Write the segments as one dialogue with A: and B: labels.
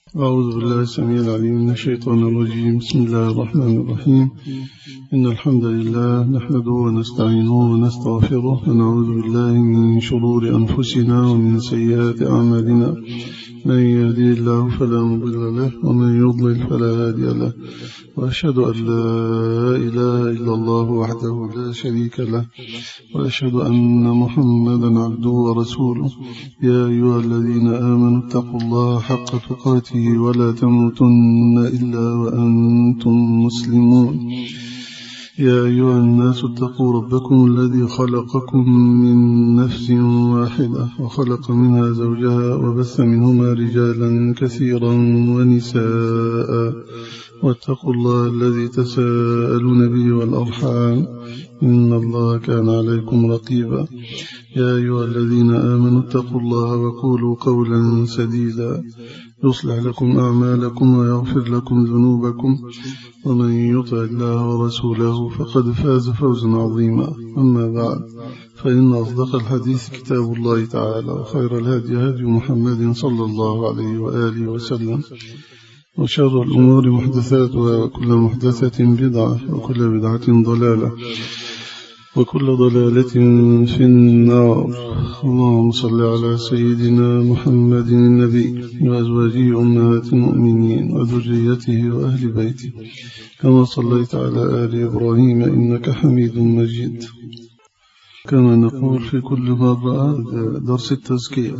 A: أعوذ بالله السميع العليم من الشيطان الرجيم. بسم الله الرحمن الرحيم. إن الحمد لله نحمده ونستعينه ونستغفره ونعوذ بالله من شرور أنفسنا ومن سيئات أعمالنا. من يهدي الله فلا مضل له ومن يضلل فلا هادي له، وأشهد أن لا إله إلا الله وحده لا شريك له، وأشهد أن محمدا عبده ورسوله. يا أيها الذين آمنوا اتقوا الله حق تقاته ولا تموتن إلا وأنتم مسلمون. يا أيها الناس اتقوا ربكم الذي خلقكم من نفس واحدة وخلق منها زوجها وبث منهما رجالا كثيرا ونساء، واتقوا الله الذي تساءلون به والأرحام إن الله كان عليكم رقيبا. يا أيها الذين آمنوا اتقوا الله وقولوا قولا سديدا يصلح لكم أعمالكم ويغفر لكم ذنوبكم، ومن يطع الله ورسوله فقد فاز فوزا عظيما. أما بعد، فإن أصدق الحديث كتاب الله تعالى، وخير الهدي هدي محمد صلى الله عليه وآله وسلم، وشر الأمور محدثاتها، وكل محدثة بدعة، وكل بدعة ضلالة، وكل ضلالة في النار. اللهم صل على سيدنا محمد النبي وأزواجه أمهات المؤمنين وذريته وأهل بيته كما صليت على آل إبراهيم إنك حميد مجيد. كما نقول في كل مرة درس التزكية،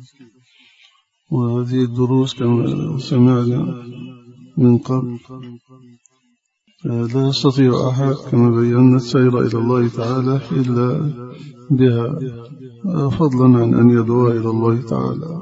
A: وهذه الدروس كما سمعنا من قبل لا يستطيع أحد كما بينا السير إلى الله تعالى إلا بها، فضلا عن أن يدعو إلى الله تعالى.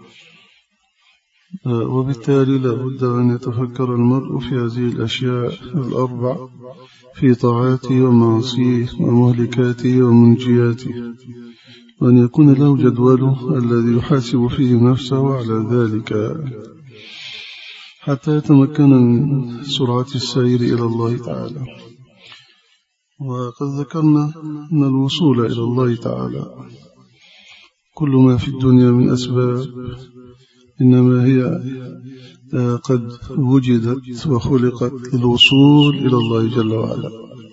A: وبالتالي لا بد أن يتفكر المرء في هذه الأشياء الأربع، في طاعاته ومعصيه ومهلكاته ومنجياته، وأن يكون له جدوله الذي يحاسب فيه نفسه على ذلك حتى يتمكن من سرعة السير إلى الله تعالى. وقد ذكرنا أن الوصول إلى الله تعالى كل ما في الدنيا من أسباب إنما هي قد وجدت وخلقت للوصول إلى الله جل وعلا.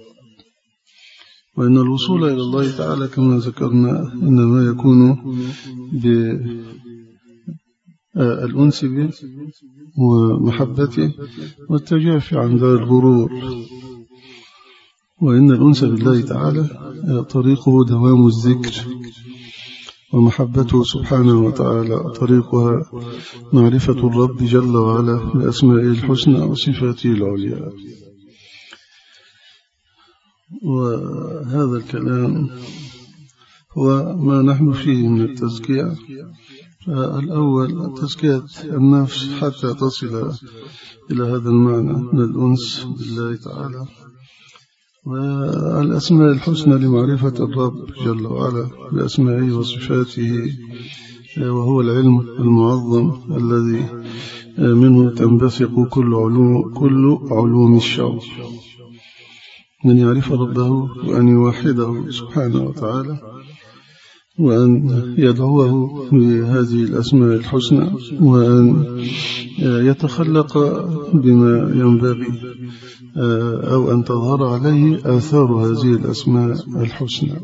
A: وإن الوصول إلى الله تعالى كما ذكرنا إنما يكون بالأنس به ومحبته والتجافي عن ذا الغرور. وإن الأنس بالله تعالى طريقه دوام الذكر، ومحبته سبحانه وتعالى طريقها معرفة الرب جل وعلا بأسمائه الحسنى وصفاته العليا. وهذا الكلام هو ما نحن فيه من التزكية. الأول تزكية النفس حتى تصل إلى هذا المعنى من الأنس بالله تعالى، والأسماء الحسنى لمعرفة الرب جل وعلا بأسمائه وصفاته، وهو العلم المعظم الذي منه تنبثق كل علوم الشرع. من يعرف ربه وأن يوحده سبحانه وتعالى، وأن يدعوه بهذه الأسماء الحسنى، وأن يتخلق بما ينبغي أو أن تظهر عليه آثار هذه الأسماء الحسنى.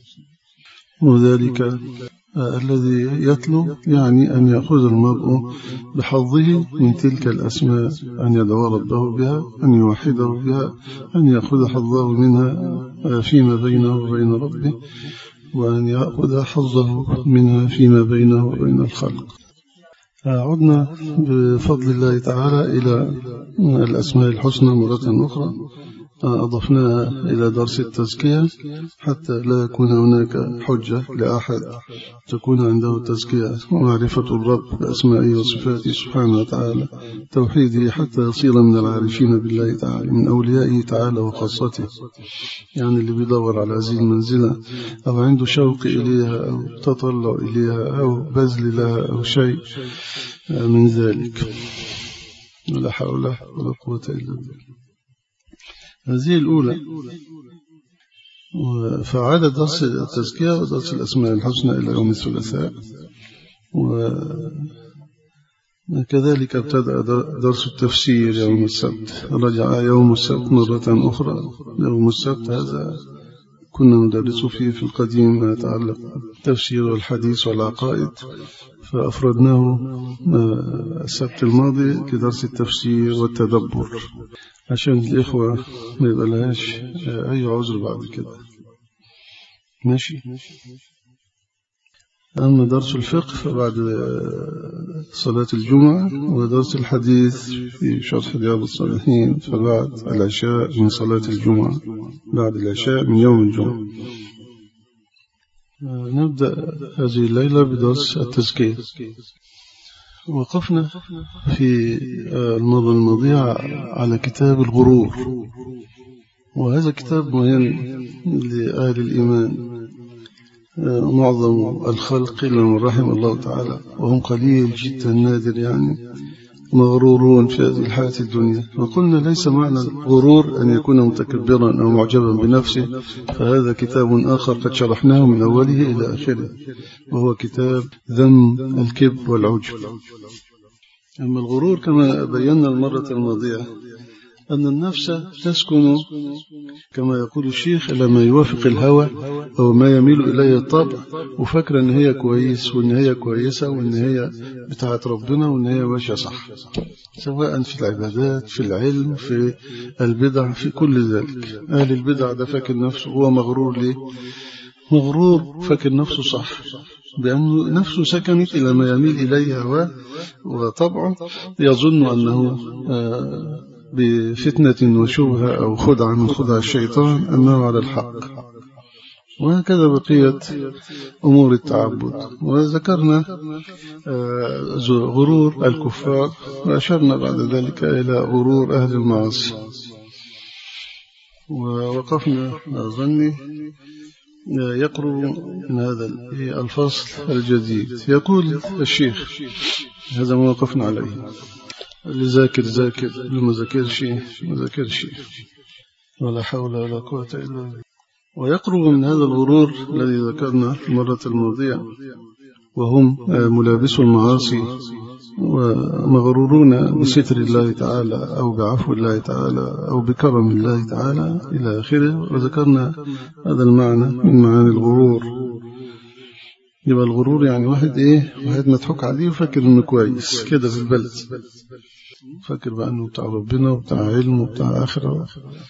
A: وذلك الذي يتلو يعني أن يأخذ المرء بحظه من تلك الأسماء، أن يدعو ربه بها، أن يوحده بها، أن يأخذ حظه منها فيما بينه وبين ربه، وأن يأخذ حظه منها فيما بينه وبين الخلق. عدنا بفضل الله تعالى إلى الأسماء الحسنى مرة أخرى، أضفناها إلى درس التزكية حتى لا يكون هناك حجة لأحد تكون عنده التزكية ومعرفة الرب بأسمائه وصفاته سبحانه وتعالى، توحيده، حتى يصير من العارفين بالله تعالى، من أوليائه تعالى وخاصته، يعني اللي بيدور على هذه المنزلة أو عنده شوق إليها أو تطلع إليها أو بذل لها أو شيء من ذلك. ولا حول ولا قوة إلا بالله. هذه الأولى. فعاد درس التزكية ودرس الأسماء الحسنى إلى يوم الثلاثاء، كذلك ابتدأ درس التفسير يوم السبت، رجع يوم السبت مرة أخرى. يوم السبت هذا كنا ندرس فيه في القديم ما يتعلق بالتفسير والحديث والعقائد، فأفردناه السبت الماضي لدرس التفسير والتدبر عشان الإخوة ما يبقالهاش أي عذر بعد كده. ماشي. أما درس الفقه فبعد صلاة الجمعة، ودرس الحديث في شرح رياض الصالحين فبعد العشاء من صلاة الجمعة، بعد العشاء من يوم الجمعة. نبدأ هذه الليلة بدرس التزكية. وقفنا في المرة الماضية على كتاب الغرور، وهذا كتاب مهم لأهل الإيمان. معظم الخلق إلا من رحم الله تعالى، وهم قليل جدا نادر يعني مغرورون في هذه الحياة الدنيا. وقلنا ليس معنى الغرور أن يكون متكبرا أو معجبا بنفسه، فهذا كتاب آخر قد شرحناه من أوله إلى آخره، وهو كتاب ذم الكبر والعجب. أما الغرور كما بينا المرة الماضية أن النفس تسكن كما يقول الشيخ إلى ما يوافق الهوى أو ما يميل إليه الطبع، وفكر أن هي كويس وأن هي كويسة وأن هي بتاعت ربنا وأن هي ماشية صح، سواء في العبادات، في العلم، في البدع، في كل ذلك. أهل البدع ده فاكر نفسه هو مغرور. ليه مغرور؟ فاكر نفسه صح بأنه نفسه سكنت إلى ما يميل إليه هواه وطبعه، يظن أنه بفتنة وشبهة أو خدعة من خدع الشيطان أنه على الحق. وهكذا بقية أمور التعبد. وذكرنا غرور الكفار، وأشرنا بعد ذلك إلى غرور أهل المعاصي. ووقفنا ظني يقرب من هذا الفصل الجديد. يقول الشيخ، هذا ما وقفنا عليه، اللي ذاكر ذاكر، اللي ما ذاكرش، ولا حول ولا قوة إلا بالله. ويقرب من هذا الغرور الذي ذكرنا المرة الماضية، وهم ملابسو المعاصي ومغرورون بستر الله تعالى أو بعفو الله تعالى أو بكرم الله تعالى إلى آخره. وذكرنا هذا المعنى من معاني الغرور. يبقى الغرور يعني واحد مضحوك عليه وفكر انه كويس كده في البلد، فكر بقى انه بتاع ربنا وبتاع علم وبتاع آخرة.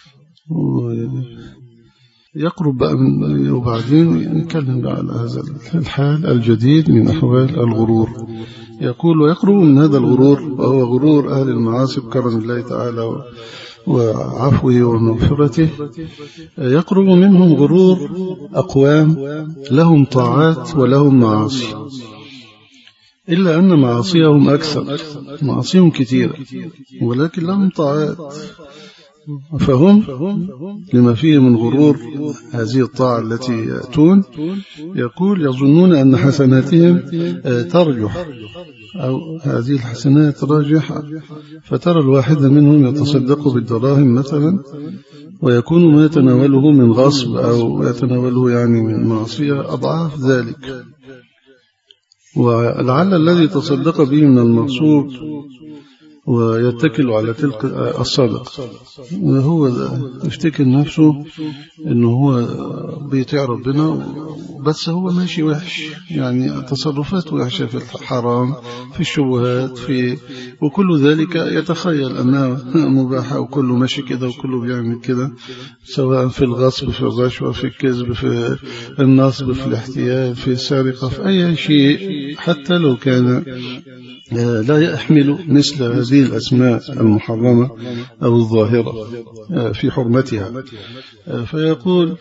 A: يقرب بقى من، وبعدين نتكلم بقى على هذا الحال الجديد من أحوال الغرور. يقول ويقرب من هذا الغرور، وهو غرور أهل المعاصي بكرم الله تعالى وعفوه ومغفرته. يقرب منهم غرور أقوام لهم طاعات ولهم معاصي، إلا أن معاصيهم أكثر، معاصيهم كثيرة ولكن لهم طاعات، فهم لما فيه من غرور هذه الطاعة التي يأتون، يقول يظنون أن حسناتهم ترجح أو هذه الحسنات راجحة، فترى الواحد منهم يتصدق بالدراهم مثلا، ويكون ما يتناوله من غصب أو يتناوله يعني من معصية أضعاف ذلك، ولعل الذي تصدق به من المغصوب ويتكل على تلك الصدق، وهو يفتكر نفسه انه هو بيطيع ربنا، بس هو ماشي وحش، يعني تصرفات وحشة في الحرام، في الشبهات، وكل ذلك يتخيل أنها مباحة، وكله ماشي كده وكله بيعمل كده، سواء في الغصب، في الرشوة، في الكذب، في النصب، في الاحتيال، في السرقة، في أي شيء حتى لو كان لا يحمل مثل هذه الأسماء المحرمة أو الظاهرة في حرمتها. فيقول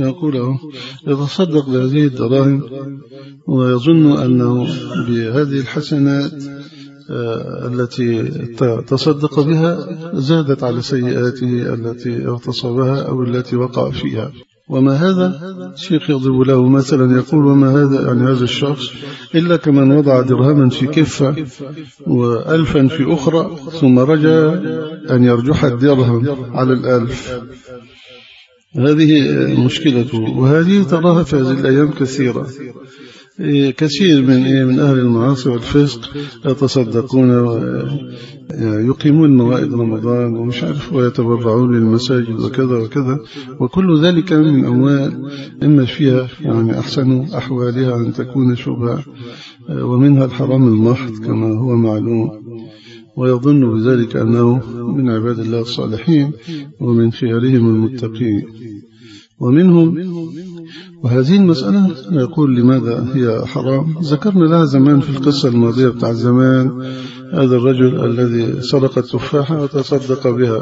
A: يتصدق بهذه الدراهم ويظن أنه بهذه الحسنات التي تصدق بها زادت على سيئاته التي اغتصبها أو التي وقع فيها. وما هذا الشيخ يضرب له مثلا، يقول وما هذا يعني هذا الشخص إلا كمن وضع درهما في كفة وألفا في أخرى ثم رجع أن يرجح الدرهم على الألف. هذه مشكلته، وهذه تراها في هذه الأيام كثيرة. كثير من أهل المعاصي والفسق يتصدقون ويقيمون موائد رمضان ومش عارف ويتبرعون للمساجد وكذا وكذا، وكل ذلك من أموال إما فيها يعني أحسن أحوالها أن تكون شبهة، ومنها الحرام المحض كما هو معلوم، ويظن بذلك أنه من عباد الله الصالحين ومن خيارهم المتقين. ومنهم، وهذه المسألة يقول لماذا هي حرام، ذكرنا لها زمان في القصة الماضية بتاع زمان، هذا الرجل الذي سرق التفاحة وتصدق بها،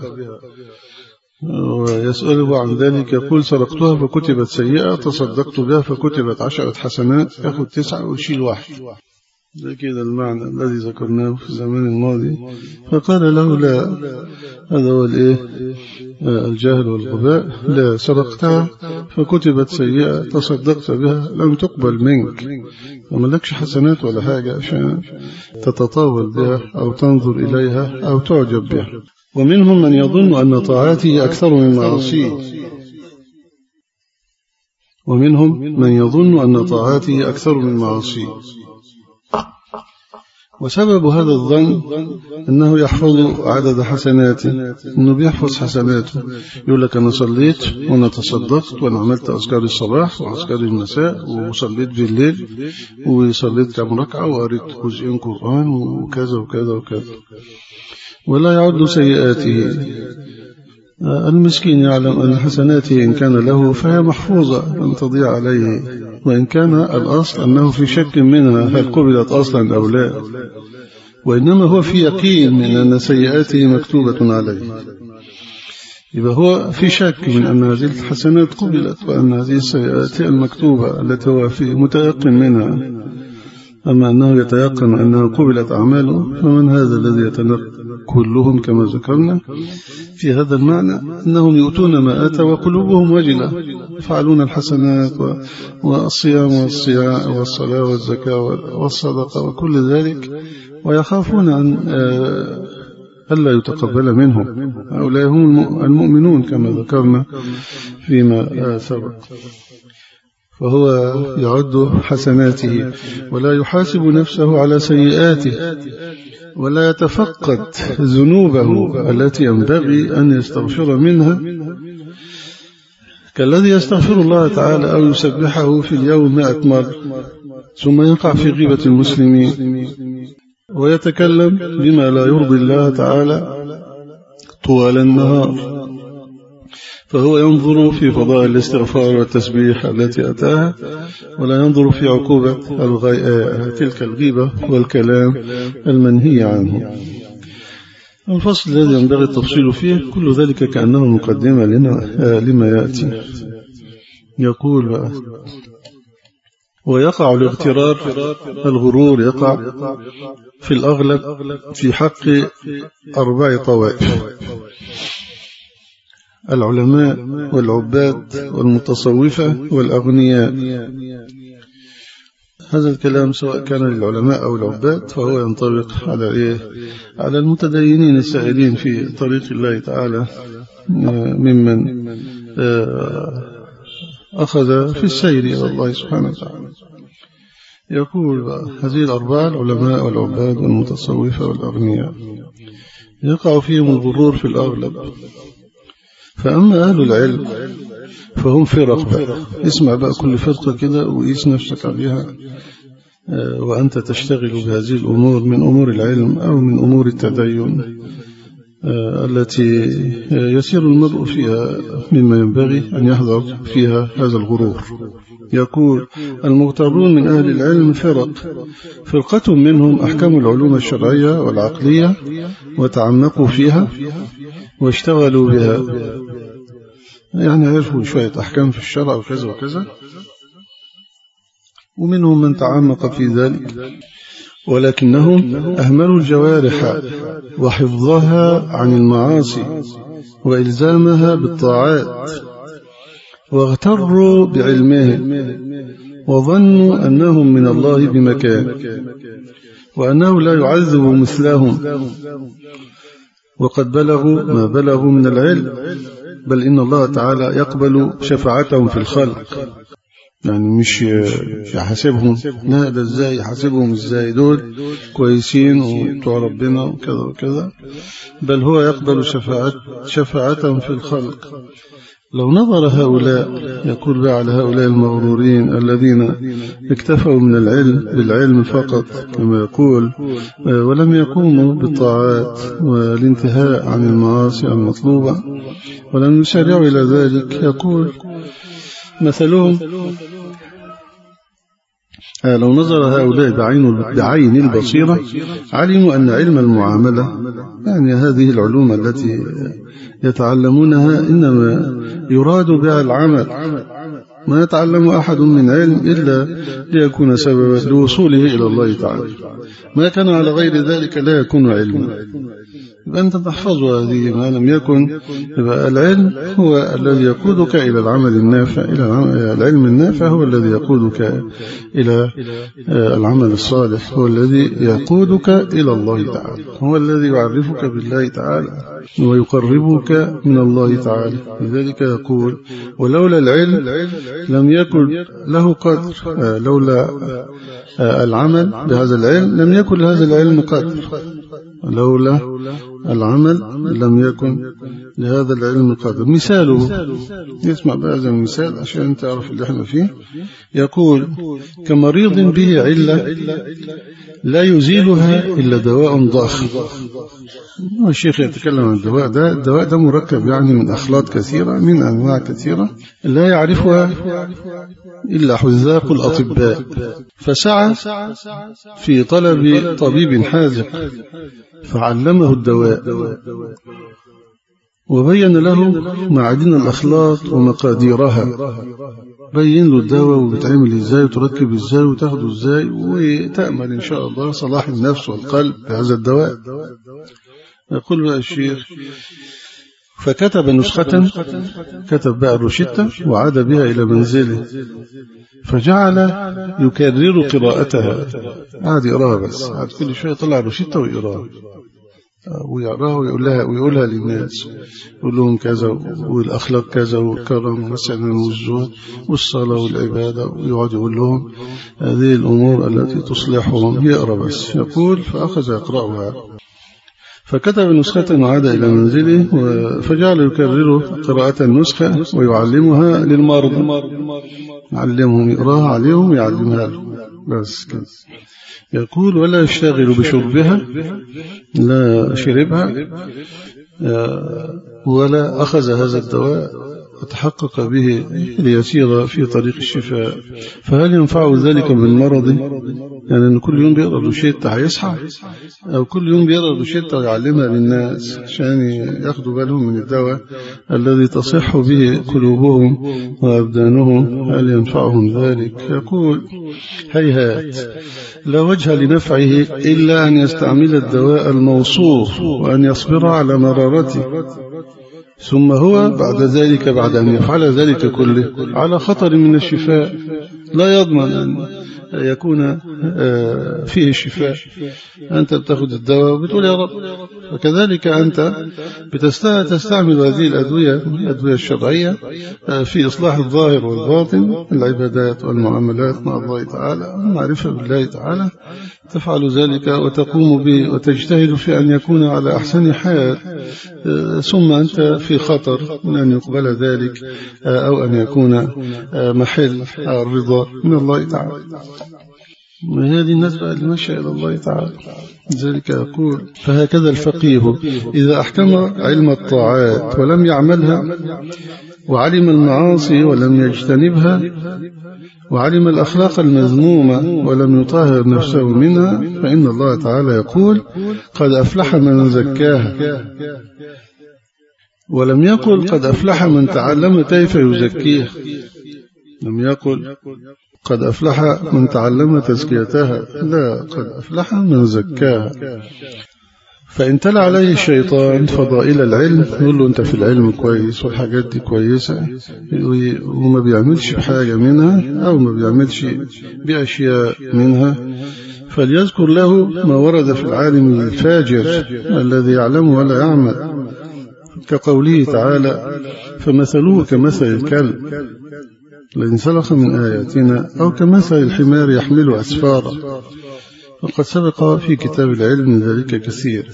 A: ويسأله عن ذلك يقول سرقتها فكتبت سيئة، تصدقت بها فكتبت 10 حسنات، يأخذ 9 ويشيل 1. ده كده المعنى الذي ذكرناه في الزمان الماضي. فقال له لا، هذا هو الجهل والغباء، لا، سرقتها فكتبت سيئة تصدقت بها لم تقبل منك، وما لكش حسنات ولا حاجة عشان تتطاول بها أو تنظر إليها أو تعجب بها. ومنهم من يظن أن طاعاته أكثر من معاصيه، ومنهم من يظن أن طاعاته أكثر من معاصيه، وسبب هذا الظن أنه يحفظ عدد حسناته، أنه بيحفظ حسناته، يقول لك أنا صليت وأنا تصدقت وأنا عملت أذكار الصباح وأذكار المساء وصليت بالليل وصليت كم ركعة وقريت جزئين قرآن وكذا وكذا وكذا، ولا يعد سيئاته. المسكين يعلم أن حسناته إن كان له فهي محفوظة لن تضيع عليه، وإن كان الأصل أنه في شك منها هل قبلت أصلا أو لا، وإنما هو في يقين من أن سيئاته مكتوبة عليه، يبقى هو في شك من أن هذه الحسنات قبلت وأن هذه السيئات المكتوبة التي هو في متيقن منها. أما أنه يتيقن أنها قبلت أعماله فمن هذا الذي يتنقل كلهم كما ذكرنا في هذا المعنى، أنهم يؤتون ما آتوا وقلوبهم وجلة، يفعلون الحسنات والصيام والصلاة والزكاة والصدقة وكل ذلك، ويخافون أن ألا يتقبل منهم. هؤلاء هم المؤمنون كما ذكرنا فيما سبق. فهو يعد حسناته ولا يحاسب نفسه على سيئاته، ولا يتفقد ذنوبه التي ينبغي أن يستغفر منها، كالذي يستغفر الله تعالى أو يسبحه في اليوم 100 مرة، ثم يقع في غيبة المسلمين ويتكلم بما لا يرضي الله تعالى طوال النهار. فهو ينظر في فضائل الاستغفار والتسبيح التي أتاها، ولا ينظر في عقوبة تلك الغيبة والكلام المنهي عنه. الفصل الذي ينبغي التفصيل فيه كل ذلك كأنه مقدمة لما يأتي. يقول ويقع الاغترار، الغرور يقع في الأغلب في حق 4 طوائف: العلماء والعباد والمتصوفة والأغنياء. هذا الكلام سواء كان للعلماء أو العباد فهو ينطبق على المتدينين السائرين في طريق الله تعالى، ممن أخذ في السير إلى الله سبحانه وتعالى. يقول هذه 4: العلماء والعباد والمتصوفة والأغنياء، يقع فيهم الغرور في الأغلب. فأما أهل العلم فهم فرق بقى. اسمع بقى كل فرقة كده وقيس نفسك عليها، وأنت تشتغل بهذه الأمور من أمور العلم أو من أمور التدين التي يسير المرء فيها مما ينبغي أن يحذر فيها هذا الغرور. يقول المغترون من أهل العلم فرقة منهم أحكموا العلوم الشرعية والعقلية وتعمقوا فيها واشتغلوا بها، يعني عرفوا شوية أحكام في الشرع وكذا وكذا، ومنهم من تعمق في ذلك، ولكنهم أهملوا الجوارح وحفظها عن المعاصي وإلزامها بالطاعات، واغتروا بعلمهم وظنوا أنهم من الله بمكان، وأنه لا يعذب مثلهم، وقد بلغوا ما بلغوا من العلم، بل إن الله تعالى يقبل شفاعتهم في الخلق. يعني مش يحاسبهم، لا ده ازاي يحاسبهم، ازاي دول كويسين وبتوع ربنا وكذا وكذا، بل هو يقبل شفاعتهم في الخلق. لو نظر هؤلاء، يقول بقى على هؤلاء المغرورين الذين اكتفوا من العلم بالعلم فقط كما يقول، ولم يقوموا بالطاعات والانتهاء عن المعاصي المطلوبة ولم يسارعوا إلى ذلك، يقول مثلهم لو نظر هؤلاء بعين البصيرة علموا أن علم المعاملة، يعني هذه العلوم التي يتعلمونها إنما يراد بها العمل، ما يتعلم أحد من علم إلا ليكون سببا لوصوله إلى الله تعالى، ما كان على غير ذلك لا يكون علما. أنت تحفظ هذه، ما لم يكن يبقى العلم هو الذي يقودك إلى العمل النافع، العلم النافع هو الذي يقودك إلى العمل الصالح، هو الذي يقودك إلى الله تعالى، هو الذي يعرفك بالله تعالى ويقربك من الله تعالى. لذلك يقول ولولا العلم لم يكن له قدر، لولا العمل بهذا العلم لم يكن لهذا العلم قدر، لولا العمل لم يكن لهذا العلم قدر. مثاله، يسمع بهذا المثال عشان تعرف اللي احنا فيه. يقول كمريض به علة لا يزيلها إلا دواء ضخم. الشيخ يتكلم عن الدواء ده، الدواء ده مركب يعني من أخلاط كثيرة، من أنواع كثيرة لا يعرفها إلا حذاق الأطباء، فسعى في طلب طبيب حاذق فعلمه الدواء وبين له معادن الأخلاط ومقاديرها، بين له الدواء وبتعمل ازاي وتركب ازاي وتاخده ازاي، وتأمل إن شاء الله صلاح النفس والقلب بهذا الدواء. يقول بقى الشيخ فكتب نسخة، كتب بقى الروشتة وعاد بها إلى منزله، فجعل يكرر قراءتها، عاد يقراها بس، عاد كل شوية طلع الروشتة ويقراها ويقراها ويقولها للناس، يقول لهم كذا والأخلاق كذا والكرم والسلام والزهد والصلاة والعبادة، ويقعد يقول لهم هذه الأمور التي تصلحهم، يقرأ بس. يقول فأخذ يقرأها فكتب نسخة وعاد إلى منزله، فجعل يكرر قراءة النسخة ويعلمها للمرضى، يعلمهم يقراها عليهم ويعلمها لهم بس كده. يقول ولا يشتغل بشربها، لا شربها ولا أخذ هذا الدواء وتحقق به ليسير في طريق الشفاء، فهل ينفع ذلك بالمرض؟ يعني أن كل يوم بيقرأ روشتة هيصحى، أو كل يوم بيقرأ روشتة ويعلمها للناس عشان ياخدوا بالهم من الدواء الذي تصح به قلوبهم وأبدانهم، هل ينفعهم ذلك؟ يقول هيهات، لا وجه لنفعه إلا أن يستعمل الدواء الموصوف وأن يصبر على مرارته، ثم هو بعد ذلك بعد أن يفعل ذلك كله على خطر من الشفاء، لا يضمن أن يكون فيه الشفاء. أنت بتاخد الدواء وبتقول يا رب، وكذلك أنت تستعمل هذه الأدوية الشرعية في إصلاح الظاهر والباطن، العبادات والمعاملات مع الله تعالى والمعرفة بالله تعالى، تفعل ذلك وتقوم به وتجتهد في أن يكون على أحسن حال، ثم أنت في خطر من أن يقبل ذلك أو أن يكون محل الرضا من الله تعالى. وهذه النسبة المشي إلى الله تعالى. ذلك يقول فهكذا الفقيه إذا أحكم علم الطاعات ولم يعملها، وعلم المعاصي ولم يجتنبها، وعلم الأخلاق المذمومة ولم يطهر نفسه منها، فإن الله تعالى يقول قد أفلح من زكاها، ولم يقل قد أفلح من تعلم كيف يزكيها، لم يقل قد أفلح من تعلم تزكيتها، لا، قد أفلح من زكاها. فإن تلا عليه الشيطان فضائل العلم، يقول له أنت في العلم كويس والحاجات دي كويسة، وما بيعملش بحاجة منها أو ما بيعملش بأشياء منها، فليذكر له ما ورد في العالم الفاجر الذي يعلم ولا يعمل، كقوله تعالى فمثله كمثل الكلب الذي سلخ من آياتنا، أو كمثل الحمار يحمل أسفارا. وقد سبق في كتاب العلم من ذلك كثير.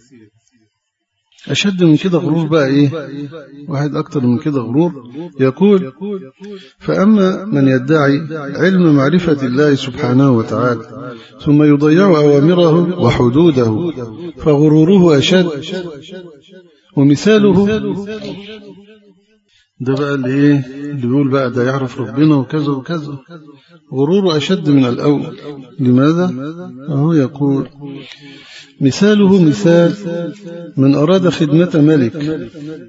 A: أشد من كده غرور بقى إيه؟ واحد أكتر من كده غرور يقول: فأما من يدعي علم معرفة الله سبحانه وتعالى ثم يضيع أوامره وحدوده فغروره أشد. ومثاله ده بقى اللي بيقول بقى ده يعرف ربنا وكذا وكذا، غروره أشد من الأول. لماذا؟ هو يقول: مثاله مثال من أراد خدمة ملك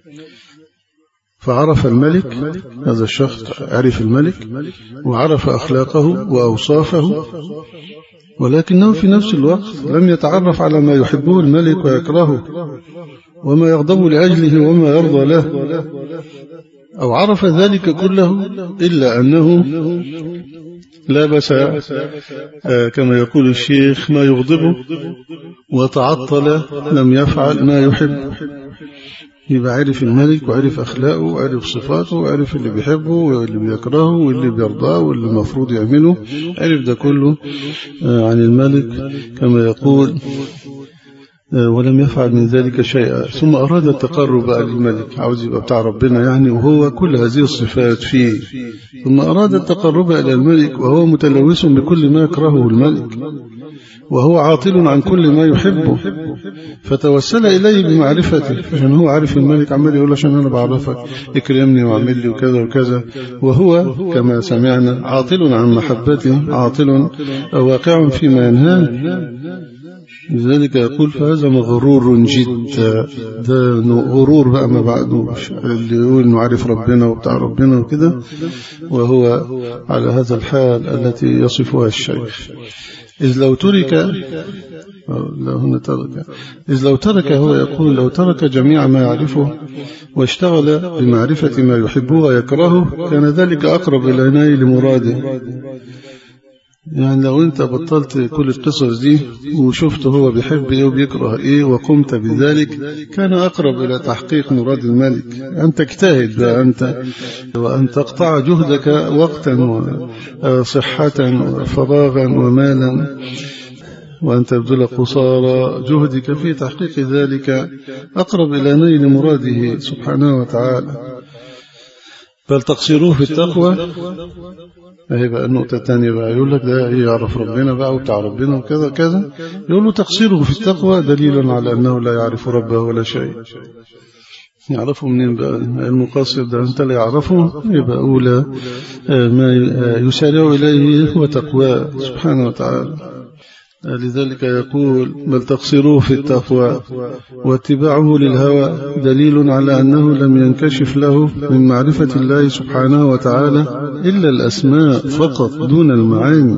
A: فعرف الملك، هذا الشخص عرف الملك وعرف أخلاقه وأوصافه، ولكنه في نفس الوقت لم يتعرف على ما يحبه الملك ويكرهه وما يغضب لأجله وما يرضى له، أو عرف ذلك كله إلا أنه لابس كما يقول الشيخ ما يغضبه وتعطل، لم يفعل ما يحب. يبقى عرف الملك وعرف أخلاقه وعرف صفاته وعرف اللي بيحبه واللي بيكرهه واللي بيرضاه واللي المفروض يعمله، عرف ده كله عن الملك كما يقول، ولم يفعل من ذلك شيئا. ثم أراد التقرب للملك، عاوز يبقى بتاع ربنا يعني، وهو كل هذه الصفات فيه. ثم أراد التقرب إلى الملك وهو متلوث بكل ما يكرهه الملك وهو عاطل عن كل ما يحبه، فتوسل إليه بمعرفته، عشان هو عارف الملك عمال يقول عشان أنا بعرفك اكرمني واعمل لي وكذا وكذا، وهو كما سمعنا عاطل عن محبته، عاطل واقع فيما ينهاه. لذلك يقول: فهذا مغرور جدا. ده غرور بقى ما بعده، اللي يقول إنه عارف ربنا وبتاع ربنا وكده، وهو على هذا الحال التي يصفها الشيخ. إذ لو ترك هو يقول: لو ترك جميع ما يعرفه واشتغل بمعرفة ما يحبه ويكرهه كان ذلك أقرب إلى نيل مراده. يعني لو انت بطلت كل القصص دي وشفت هو بيحب ايه وبيكره ايه وقمت بذلك كان اقرب الى تحقيق مراد الملك. ان تجتهد بقى انت وان تقطع جهدك وقتا وصحة وفراغا ومالا، وأن تبذل قصارى جهدك في تحقيق ذلك أقرب إلى نيل مراده سبحانه وتعالى. بل تقصيروه في التقوى. هي بقى النقطة الثانية بقى، يقول لك ده يعرف ربنا بقى وبتاع ربنا وكذا كذا، يقول له تقصيره في التقوى دليل على أنه لا يعرف ربه ولا شيء. يعرفه منين بقى المقصر ده؟ أنت لا يعرفه. يبقى أولى ما يسارع إليه هو تقوى سبحانه وتعالى. لذلك يقول: بل تقصيروه في التقوى واتباعه للهوى دليل على أنه لم ينكشف له من معرفة الله سبحانه وتعالى إلا الأسماء فقط دون المعاني.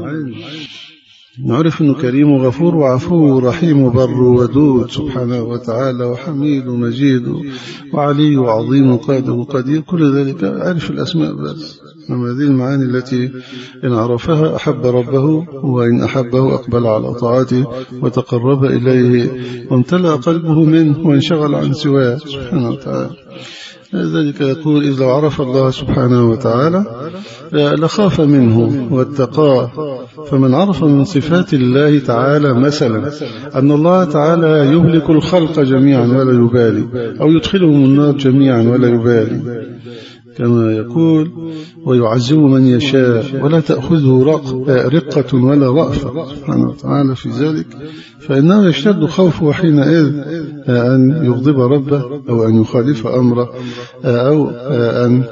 A: نعرف أنه كريم وغفور وعفو ورحيم وبر ودود سبحانه وتعالى وحميد ومجيد وعلي وعظيم وقادر وقدير، كل ذلك عارف الأسماء بس. أما هذه المعاني التي إن عرفها أحب ربه، وإن أحبه أقبل على طاعته وتقرب إليه وامتلأ قلبه منه وانشغل عن سواه سبحانه وتعالى. لذلك يقول: إذ لو عرف الله سبحانه وتعالى لخاف منه واتقاه. فمن عرف من صفات الله تعالى مثلا أن الله تعالى يهلك الخلق جميعا ولا يبالي، أو يدخلهم النار جميعا ولا يبالي، كما يقول: ويعذب من يشاء ولا تأخذه رقة ولا رأفة سبحانه وتعالى في ذلك، فإنه يشتد خوفه حينئذ أن يغضب ربه أو أن يخالف أمره أو أن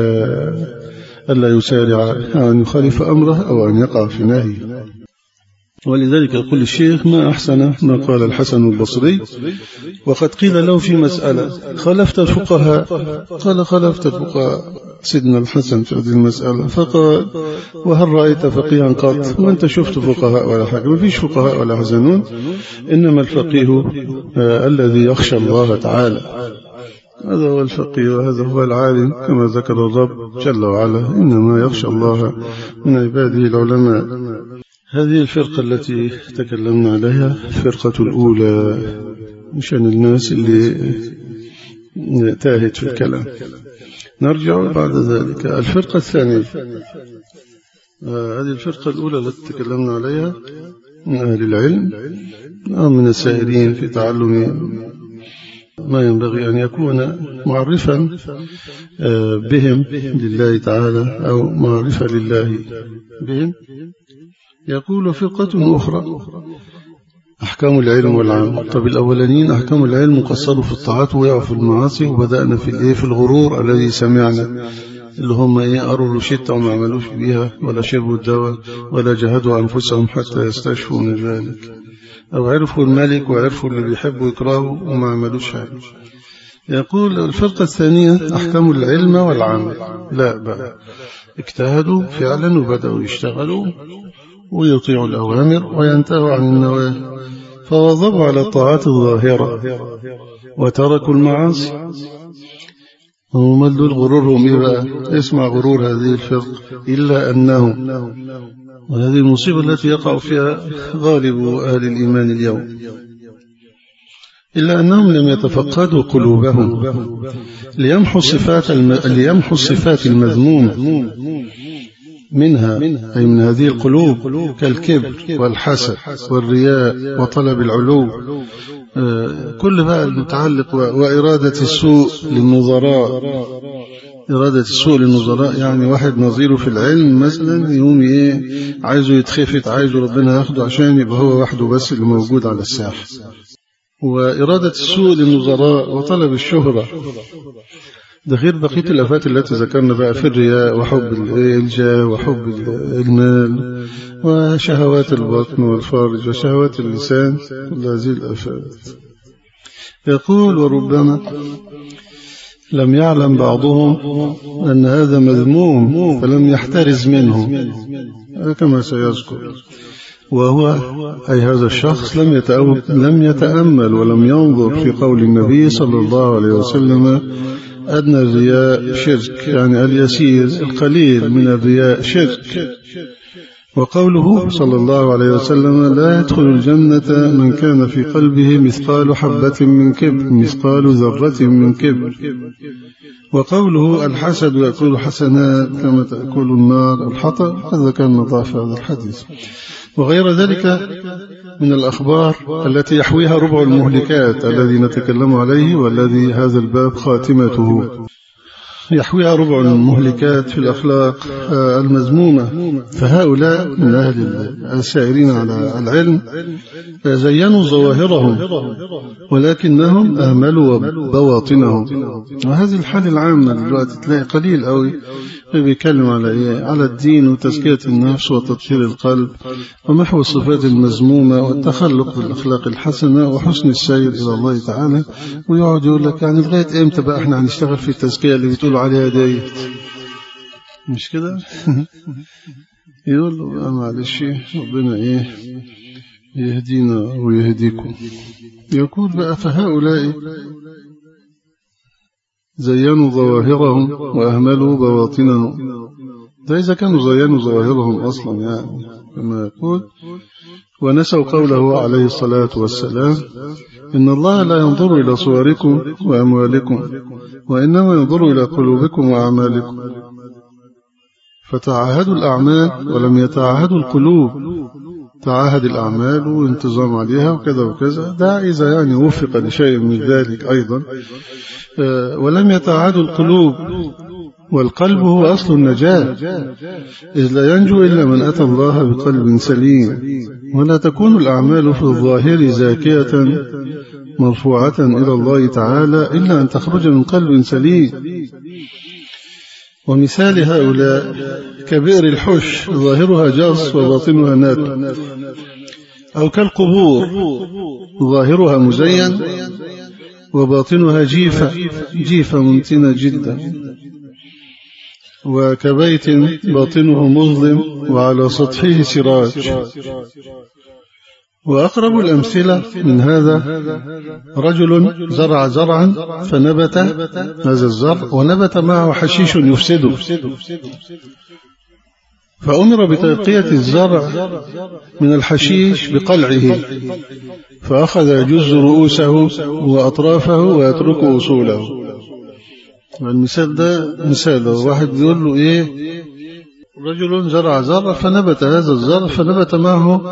A: ألا يسارع أن يخالف أمره أو أن يقع في نهيه. ولذلك يقول الشيخ: ما أحسن ما قال الحسن البصري وقد قيل له في مسألة: خلفت الفقهاء؟ قال: خلفت الفقهاء سيدنا الحسن في هذه المسألة. فقال: وهل رأيت فقيها قط؟ وأنت شفت فقهاء ولا حاجة؟ ما فيش فقهاء ولا حزنون، إنما الفقيه الذي يخشى الله تعالى. هذا هو الفقيه وهذا هو العالم، كما ذكر الرب جل وعلا: إنما يخشى الله من عباده العلماء. هذه الفرقة التي تكلمنا عليها الفرقة الأولى، مشان الناس اللي تاهت في الكلام. نرجع بعد ذلك الفرقة الثانية. هذه الفرقة الأولى التي تكلمنا عليها من أهل العلم من السائرين في تعلم ما ينبغي أن يكون معرفا بهم لله تعالى أو معرفة لله بهم. يقول فرقة أخرى أحكام العلم والعمل. طب الأولانيين أحكام العلم مقصروا في الطاعات ويقعوا في المعاصي، وبدأنا في الغرور الذي سمعنا اللي هم أروا الشتة وما عملوش بيها ولا شربوا الدواء ولا جهدوا أنفسهم حتى يستشفوا من ذلك، أو عرفوا الملك وعرفوا اللي بيحبوا يكرهوا وما عملوش حاجة. يقول الفرقة الثانية أحكام العلم والعمل. لا بقى اجتهدوا فعلا وبدأوا يشتغلوا ويطيعوا الأوامر وينتهوا عن النواهي، فواظبوا على الطاعات الظاهرة وتركوا المعاصي. ومدوا غرورهم إيه بقى؟ اسمع غرور هذه الفرقة. إلا أنهم، وهذه المصيبة التي يقع فيها غالب أهل الإيمان اليوم، إلا أنهم لم يتفقدوا قلوبهم ليمحوا الصفات المذمومة منها، أي من هذه القلوب، كالكبر والحسد والرياء وطلب العلو، كل بقى المتعلق وإرادة السوء للنظراء. إرادة السوء للنظراء يعني واحد نظيره في العلم مثلا يوم عايزه يتخفت، عايزه ربنا ياخده عشان يبقى هو وحده بس اللي موجود على الساحة. وإرادة السوء للنظراء وطلب الشهرة، ده غير بقية الآفات التي ذكرنا بقى في الرياء وحب الجاه وحب المال وشهوات البطن والفرج وشهوات اللسان، كل هذه الآفات. يقول وربما لم يعلم بعضهم أن هذا مذموم فلم يحترز منه كما سيذكر، وهو أي هذا الشخص لم يتأمل ولم ينظر في قول النبي صلى الله عليه وسلم أدنى الرياء شرك، يعني اليسير القليل من الرياء شرك. وقوله صلى الله عليه وسلم لا يدخل الجنة من كان في قلبه مثقال حبة من كبر، مثقال ذرة من كبر. وقوله الحسد يأكل حسنات كما تأكل النار الحطب، هذا كان نضاف هذا الحديث. وغير ذلك من الأخبار التي يحويها ربع المهلكات الذي نتكلم عليه، والذي هذا الباب خاتمته، يحويها ربع المهلكات في الأخلاق المذمومة. فهؤلاء من أهل السائرين على العلم زينوا ظواهرهم ولكنهم أهملوا بواطنهم. وهذه الحالة العامة دلوقتي تلاقي قليل قوي بيتكلم على الدين وتزكية النفس وتطهير القلب ومحو الصفات المذمومة والتخلق بالأخلاق الحسنة وحسن السير إلى الله تعالى، ويقعد يقول لك يعني لغاية إمتى بقى احنا هنشتغل في التزكية اللي بتقولوا عليها دي؟ مش كده؟ يقول له بقى معلش ربنا يهدينا ويهديكم. يقول بقى فهؤلاء زينوا ظواهرهم وأهملوا بواطنهم. ده إذا كانوا زينوا ظواهرهم أصلا، يعني كما يقول ونسوا قوله عليه الصلاة والسلام إن الله لا ينظر إلى صوركم وأموالكم وإنما ينظر إلى قلوبكم وأعمالكم. فتعاهدوا الأعمال ولم يتعاهدوا القلوب، تعاهد الأعمال وانتظام عليها وكذا وكذا، ده إذا يعني وفق لشيء من ذلك أيضا، ولم يتعاهدوا القلوب، والقلب هو أصل النجاة، إذ لا ينجو إلا من أتى الله بقلب سليم. ولا تكون الأعمال في الظاهر زاكية مرفوعة إلى الله تعالى إلا أن تخرج من قلب سليم. ومثال هؤلاء كبئر الحش ظاهرها جرس وباطنها نات، أو كالقبور ظاهرها مزين وباطنها جيفة ممتنة جدا، وكبيت باطنه مظلم وعلى سطحه سراج. وأقرب الأمثلة من هذا رجل زرع زرعا فنبت هذا الزرع ونبت معه حشيش يفسده، فأمر بتبقية الزرع من الحشيش بقلعه، فأخذ يجز رؤوسه وأطرافه ويترك أصوله. المثال ده مثال واحد بيقول له إيه، رجل زرع زرع فنبت هذا الزرع فنبت معه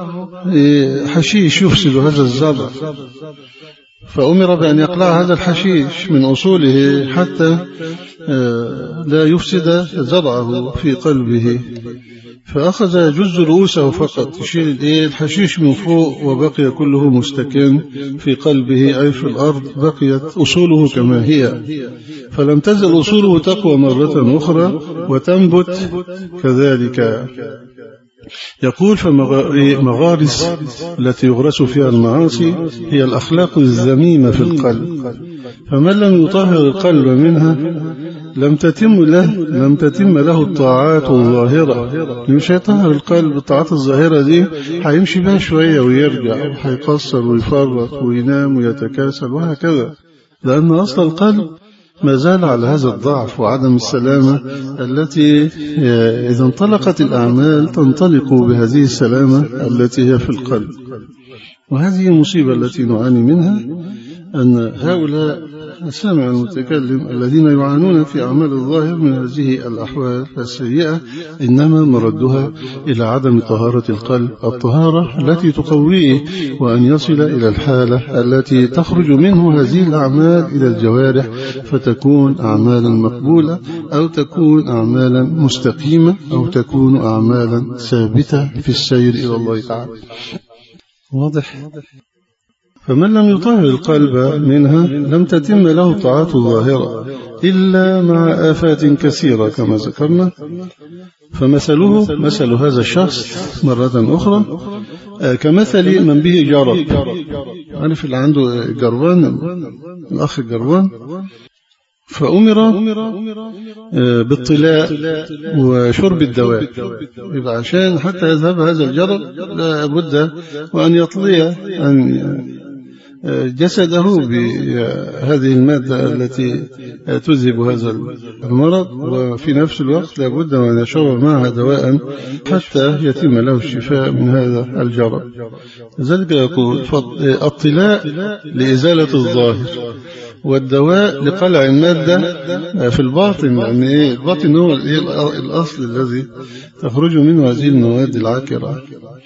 A: حشيش يفسد هذا الزرع، فأمر بأن يقلع هذا الحشيش من أصوله حتى لا يفسد زرعه في قلبه، فأخذ جز رؤوسه فقط يشيل الحشيش من فوق، وبقي كله مستكن في قلبه أي في الأرض، بقيت أصوله كما هي، فلم تزل أصوله تقوى مرة أخرى وتنبت كذلك. يقول فمغارس التي يغرس فيها المعاصي هي الأخلاق الذميمة في القلب، فمن لم يطهر القلب منها لم تتم له الطاعات الظاهرة. مش هيطهر القلب، الطاعات الظاهرة دي هيمشي بها شوية ويرجع، هيقصر ويفرط وينام ويتكاسل وهكذا، لأن أصل القلب ما زال على هذا الضعف وعدم السلامة التي إذا انطلقت الأعمال تنطلق بهذه السلامة التي هي في القلب. وهذه المصيبة التي نعاني منها، أن هؤلاء السامع المتكلم الذين يعانون في أعمال الظاهر من هذه الأحوال السيئة إنما مردها إلى عدم طهارة القلب، الطهارة التي تقويه وأن يصل إلى الحالة التي تخرج منه هذه الأعمال إلى الجوارح، فتكون أعمالا مقبولة أو تكون أعمالا مستقيمة أو تكون أعمالا ثابتة في السير إلى الله تعالى. واضح؟ فمن لم يطهر القلب منها لم تتم له طاعات الظاهرة إلا مع آفات كثيرة كما ذكرنا. فمثله مثل هذا الشخص مرة أخرى كمثل من به جرب. عارف اللي عنده جربان، الأخ الجربان، فأمر بالطلاء وشرب الدواء، يبقى عشان حتى يذهب هذا الجرب لا بد وأن يطلي جسده بهذه المادة التي تذهب هذا المرض، وفي نفس الوقت لا بد وأن يشرب معها دواء حتى يتم له الشفاء من هذا الجرب. لذلك يقول الطلاء لإزالة الظاهر، والدواء لقلع المادة في الباطن، يعني الباطن هو الأصل الذي تخرج منه هذه المواد العاكرة.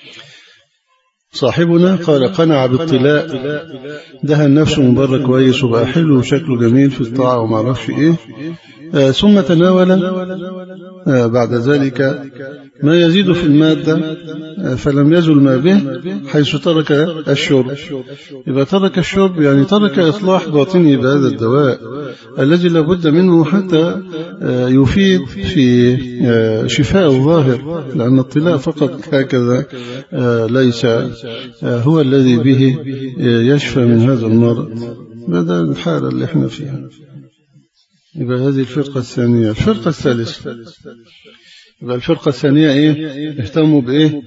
A: صاحبنا قال قنع بالطلاء، دهن نفسه من بره كويس وبقى حلو وشكله جميل في الطاعة وما عرفش ايه، ثم تناول بعد ذلك ما يزيد في المادة فلم يزل ما به حيث ترك الشرب. إذا ترك الشرب يعني ترك إصلاح باطنه بهذا الدواء الذي لابد منه حتى يفيد في شفاء الظاهر، لأن الطلاء فقط هكذا ليس هو الذي به يشفى من هذا المرض، بدأ الحالة اللي احنا فيها. يبقى هذه الفرقة الثانية. الفرقة الثالثة، يبقى الفرقة الثانية ايه؟ اهتموا بايه؟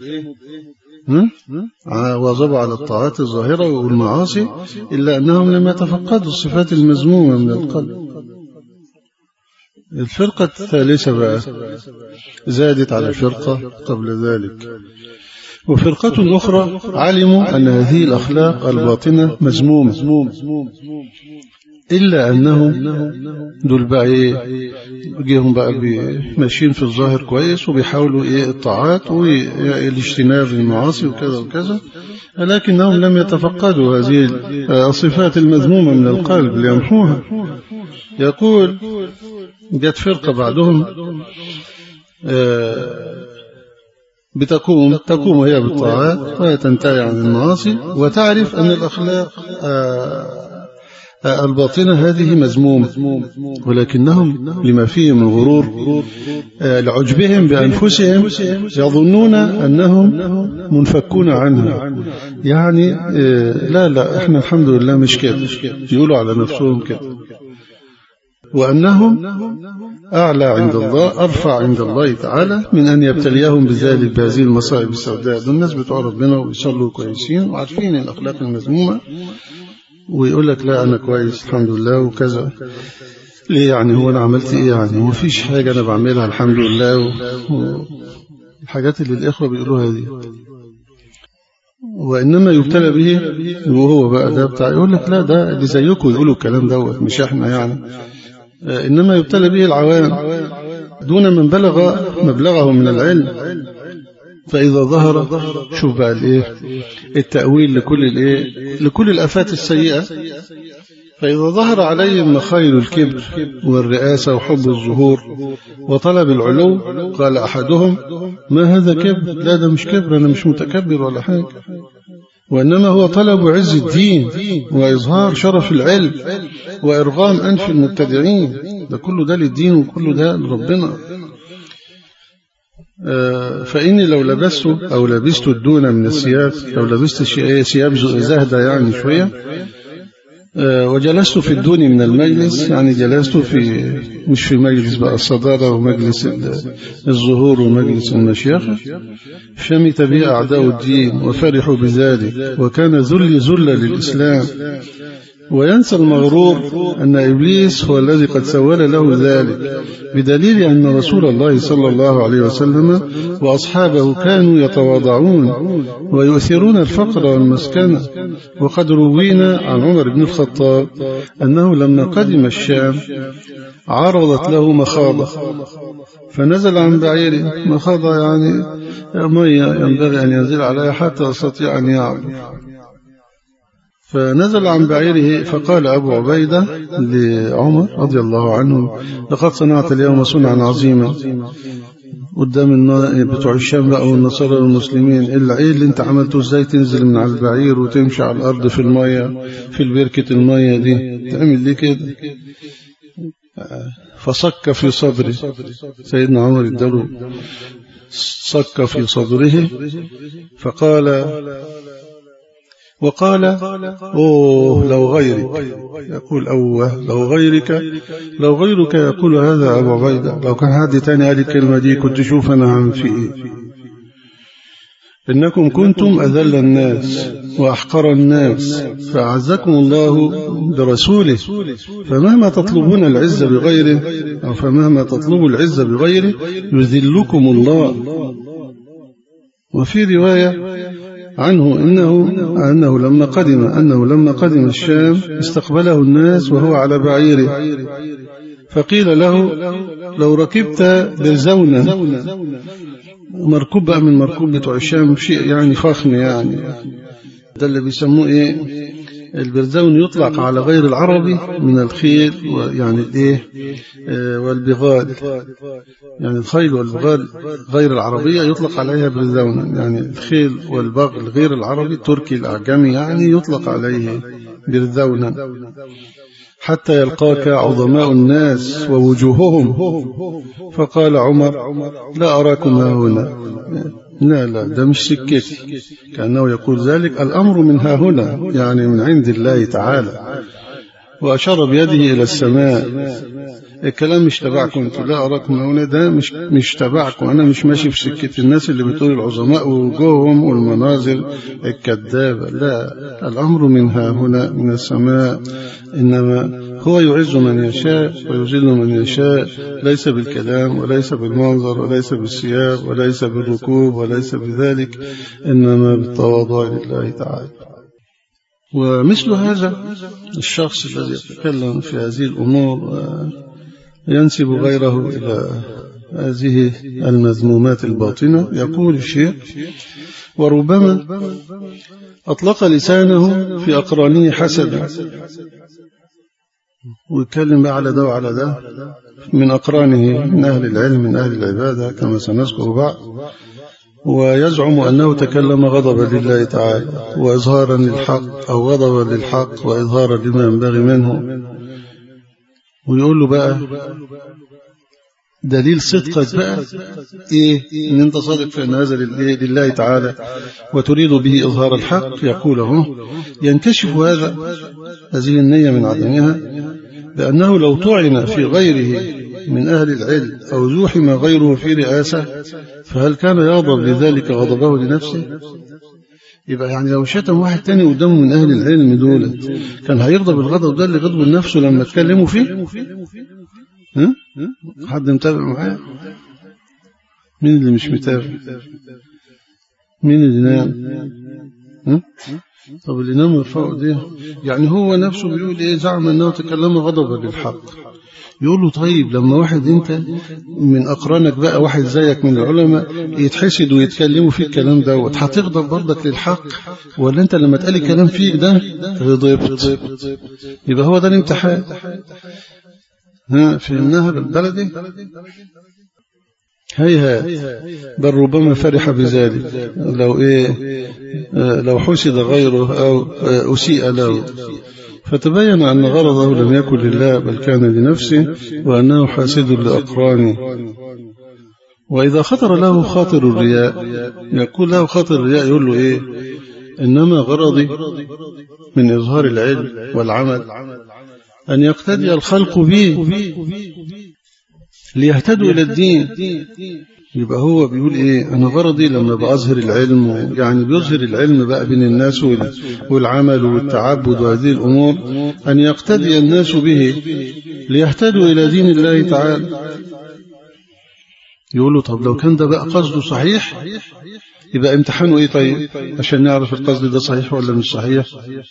A: واظبوا على الطاعات الظاهرة والمعاصي، إلا أنهم لم يتفقدوا الصفات المذمومة من القلب. الفرقة الثالثة بقى زادت على الفرقة قبل ذلك. وفرقة أخرى علموا أن هذه الأخلاق الباطنة مذمومة، إلا أنهم دول بقى جيهم بقى ماشيين في الظاهر كويس وبيحاولوا الطاعات والاجتناب المعاصي وكذا وكذا، ولكنهم لم يتفقدوا هذه الصفات المذمومة من القلب ليمحوها. يقول جت فرقة بعدهم تقوم هي بالطاعات وتنتهي عن المعاصي، وتعرف أن الأخلاق الباطنة هذه مذمومة، ولكنهم لما فيه من غرور لعجبهم بأنفسهم يظنون أنهم منفكون عنها، يعني لا احنا الحمد لله مش كده، يقولوا على نفسهم كده، وأنهم أعلى عند الله، أرفع عند الله تعالى من أن يبتليهم بذلك بهذه المصائب السوداء. دول الناس بتوع ربنا ويصلوا كويسين وعارفين الأخلاق المذمومة، ويقول لك لا أنا كويس الحمد لله وكذا. ليه يعني؟ هو أنا عملت إيه يعني؟ هو فيش حاجة أنا بعملها الحمد لله الحاجات اللي الإخوة بيقولوها دي. وإنما يبتلى به وهو بقى ده بتاع، يقول لك لا ده اللي زيكم يقولوا الكلام دوت مش إحنا يعني. إنما يبتلى به العوام دون من بلغ مبلغه من العلم. فإذا ظهر، شوف بقى التأويل لكل الآفات السيئة، فإذا ظهر عليهم مخايل الكبر والرئاسة وحب الظهور وطلب العلو، قال أحدهم: ما هذا كبر؟ لا، ده مش كبر، أنا مش متكبر ولا حاجة، وإنما هو طلب عز الدين وإظهار شرف العلم وإرغام أنف المبتدعين. ده كله ده للدين وكله ده لربنا. فإني لو لبست الدون من الثياب، لو لبست ثياب زهدة يعني شوية، وجلست في الدون من المجلس، يعني جلست مش في مجلس بقى الصدارة ومجلس الظهور ومجلس المشيخة، شمت بي أعداء الدين وفرحوا بذلك، وكان ذل للإسلام. وينسى المغرور أن إبليس هو الذي قد سول له ذلك، بدليل أن رسول الله صلى الله عليه وسلم وأصحابه كانوا يتواضعون ويؤثرون الفقر والمسكنة. وقد روينا عن عمر بن الخطاب أنه لما قدم الشام عرضت له مخاضة فنزل عن بعيره. مخاضة يعني مية ينبغي أن ينزل عليها حتى يستطيع أن يعبر. فنزل عن بعيره فقال أبو عبيدة لعمر رضي الله عنه: لقد صنعت اليوم صنعا عظيما قدام بتوع الشام بقى والنصارى والمسلمين. إلا إيه اللي انت عملته؟ ازاي تنزل من على البعير وتمشي على الأرض في المية، في البركة المية دي، تعمل ليه كده؟ فصك في صدره سيدنا عمر اداله صك في صدره وقال: أوه لو غيرك، يقول أوه لو غيرك يقول هذا أبو عبيدة. لو كان حد تاني قال الكلمة دي كنت شوف أنا عم في إيه. إنكم كنتم أذل الناس وأحقر الناس فأعزكم الله برسوله، فمهما تطلبون العزة بغيره أو فمهما تطلبوا العزة بغيره يذلكم الله. وفي رواية عنه أنه لما قدم الشام استقبله الناس وهو على بعيره، فقيل له: لو ركبت برزونة، مركوب بقى من مركوب بتوع الشام، شيء يعني فخم، يعني ده اللي بيسموه إيه البرزون، يطلق على غير العربي من الخيل يعني والبغال، يعني الخيل والبغال غير العربية يطلق عليها برزونا، يعني الخيل والبغل غير العربي التركي الأعجمي يعني يطلق عليه برزونا. حتى يلقاك عظماء الناس ووجوههم. فقال عمر: لا أراكم هنا، لا ده مش سكتي. كأنه يقول ذلك الأمر من ها هنا، يعني من عند الله تعالى. وأشار بيده إلى السماء. الكلام مش تبعكم انتوا، لا أراكم هنا، ده مش تبعكم، أنا مش ماشي في سكة الناس اللي بتقول العظماء ووجوههم والمناظر الكذابة. لا، الأمر من ها هنا من السماء، إنما هو يعز من يشاء ويذل من يشاء، ليس بالكلام وليس بالمنظر وليس بالثياب وليس بالركوب وليس بذلك، إنما بالتواضع لله تعالى. ومثل هذا الشخص الذي يتكلم في هذه الأمور ينسب غيره إلى هذه المذمومات الباطنة. يقول الشيخ: وربما أطلق لسانه في أقرانه حسدا، ويتكلم بقى على ده وعلى ده من أقرانه من أهل العلم من أهل العبادة كما سنذكر بعد، ويزعم أنه تكلم غضبا لله تعالى وإظهارا للحق، أو غضبا للحق وإظهارا لما ينبغي منه. ويقول له بقى دليل صدقك بقى إيه؟ إن أنت صادق في أن هذا لله تعالى وتريد به إظهار الحق. يقوله ينكشف هذه النية من عدمها بأنه لو طعن في غيره من أهل العلم أو زوحم غيره في رئاسة، فهل كان يغضب لذلك غضبه لنفسه؟ يبقى يعني لو شتم واحد تاني قدامه من أهل العلم دول كان هيغضب الغضب ده اللي غضب لنفسه لما اتكلموا فيه؟ حد متابع معايا؟ مين اللي مش متابع؟ مين اللي نام؟ طب اللي نام يرفعوا ايديه. يعني هو نفسه بيقول ايه؟ زعم انه تكلم غضبا للحق يقول له طيب لما واحد أنت من أقرانك بقى واحد زيك من العلماء يتحسد ويتكلموا في الكلام دوت هتغضب برضك للحق، ولا أنت لما تقال الكلام فيك ده غضبت؟ يبقى هو ده الامتحان. فهمناها بالبلدي؟ هيها بل ربما فرح بذلك لو حسد غيره أو أسيء له، فتبين أن غرضه لم يكن لله بل كان لنفسه، وأنه حاسد لأقرانه. وإذا خطر له خاطر الرياء، يقول له خاطر الرياء، يقول له إنما غرضي من إظهار العلم والعمل أن يقتدي الخلق به ليهتدوا إلى الدين. يبقى هو بيقول أنا غرضي لما بأظهر العلم، يعني بيظهر العلم بقى بين الناس والعمل والتعبد وهذه الأمور، أن يقتدي الناس به ليهتدوا إلى دين الله تعالى. يقول له طب لو كان ده بقى قصده صحيح يبقى امتحانه طيب عشان نعرف القصد ده صحيح ولا مش صحيح.